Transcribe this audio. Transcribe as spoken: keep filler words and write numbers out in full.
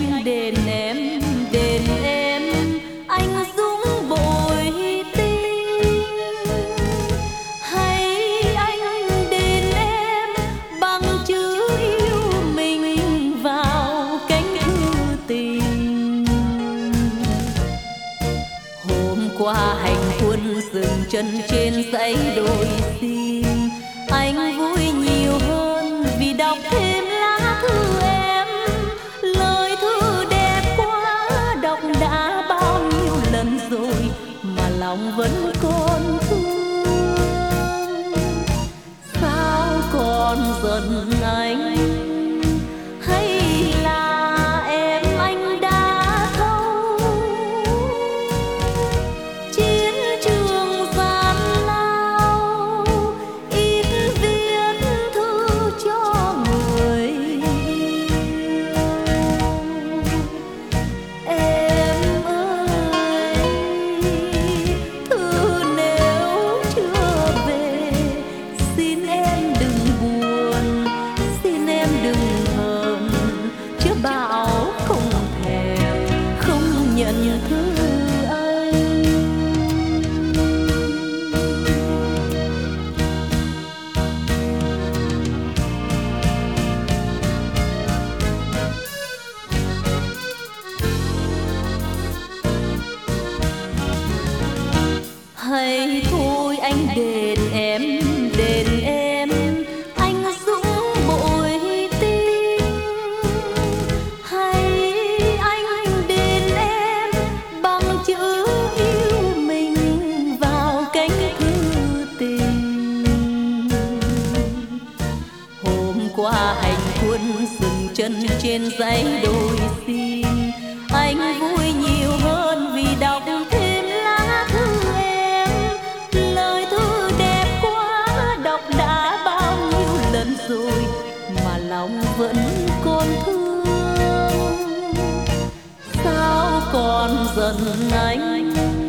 anh đền em, đền em, anh dũng bội tinh. Hay anh đền em bằng chữ yêu mình vào cánh thư tình. Hôm qua hành quân dừng chân trên dãy đồi xin, anh vui nhiều hơn vì đọc thêm lá thư em. Lời thư đẹp quá, đọc đã bao nhiêu lần rồi mà lòng vẫn còn thương. Sao còn giận anh, hay là em anh đã thấu? Chiến trường gian lao, ít viết thư cho người yêu. Em ơi, thư nếu chưa về, xin em đừng buồn, xin em đừng hờn, chứ bảo không thèm, không nhận thư anh. Hay thôi anh đền em, đền em, anh dũng bội tinh. Hay anh đền em bằng chữ yêu mình vào cánh thư tình. Hôm qua hành quân dừng chân trên dãy đồi xin, anh vui nhiều hơn vì đọc thêm lá thư em. Lời thư đẹp quá, đọc đã bao nhiêu lần rồi mà lòng vẫn còn thương. Sao còn giận anh,